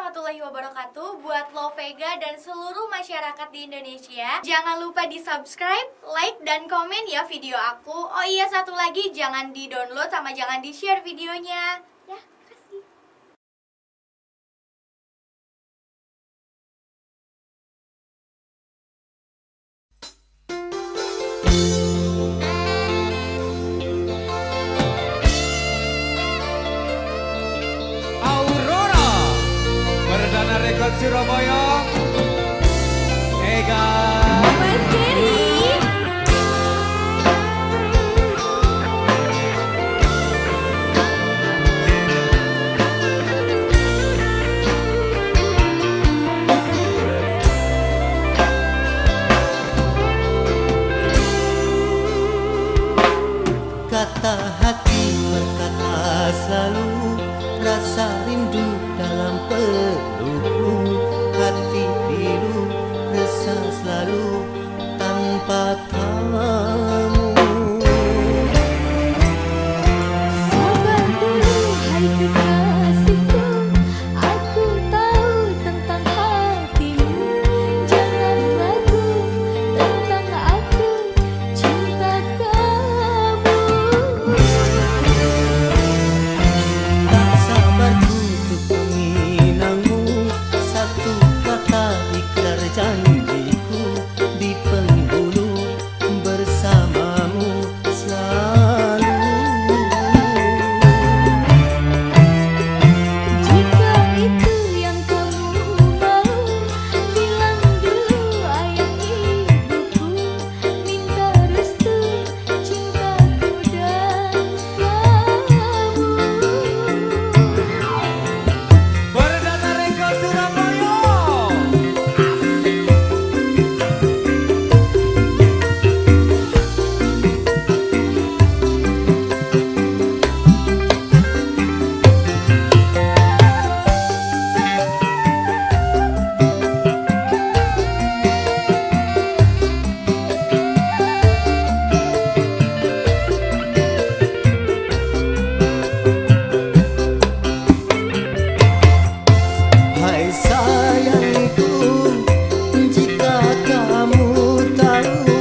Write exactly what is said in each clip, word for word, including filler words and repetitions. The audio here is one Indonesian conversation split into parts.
warahmatullahi wabarakatuh buat lo Vega dan seluruh masyarakat di Indonesia. Jangan lupa di subscribe, like, dan komen ya video aku. Oh iya, satu lagi, jangan di download sama jangan di share videonya. Ya, kasih. Perdana Rekod Surabaya, Ega Mas Geri. Kata hati berkata selalu, rasa rindu dalam pelukmu. Hati pilu resah selalu tanpa kamu. Sabar dulu hai kekasihku, aku tahu tentang hatimu. Jangan ragu tentang aku, cinta kamu. Tak sabarku untuk mengenangmu, satu kata ikrar janjiku di penghulu bersamamu selalu. Jika itu yang kamu mau, bilang dulu ayah ibuku, minta restu cintaku dan kamu. Perdana Rekod Surabaya. Hai sayangku, jika kamu tahu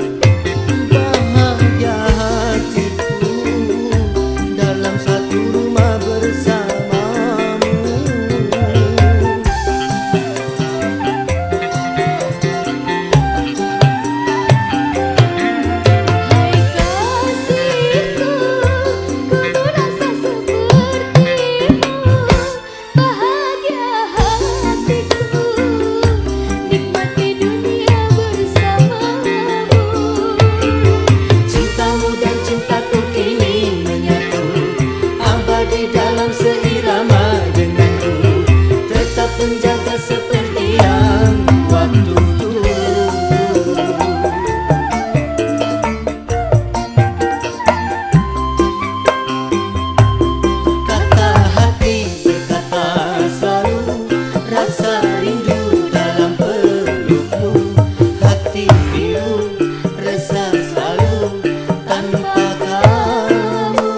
bahagia hatiku dalam satu rumah bersamamu. Hai kasihku, ku merasa sepertimu. Bahagia hatiku, nikmati dunia bersamamu. Cintamu dan cintaku kini menyatu, abadi dalam seirama denganku, tetap menjaga seperti yang waktu dulu. Kata hati berkata selalu, rasa rindu dalam pelukmu. Hati pilu resah selalu tanpa kamu.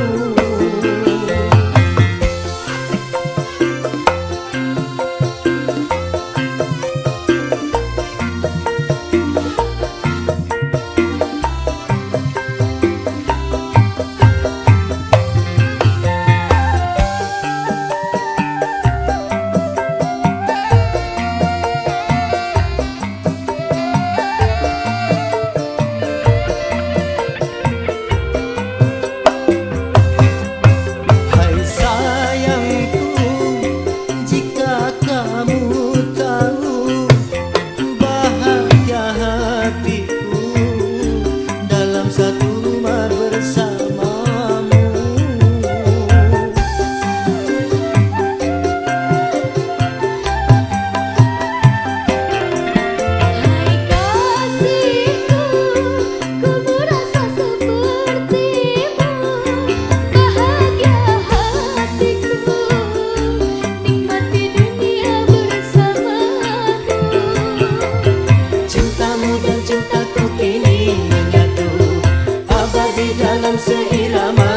Hai sayangku, jika kamu tahu bahagia hatiku dalam satu rumah bersamamu. Hai kasihku, ku merasa sepertimu. Bahagia hatiku, nikmati dunia bersamamu. Cintamu dan cintaku kini menyatu, abadi dalam seirama